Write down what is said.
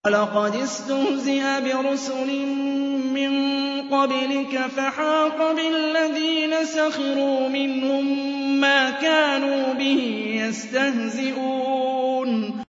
وَلَقَدِ اسْتُهْزِئَ بِرُسُلٍ مِّن قَبْلِكَ فَحَاقَ بِالَّذِينَ سَخِرُوا مِنْهُم مَّا كَانُوا بِهِ يَسْتَهْزِئُونَ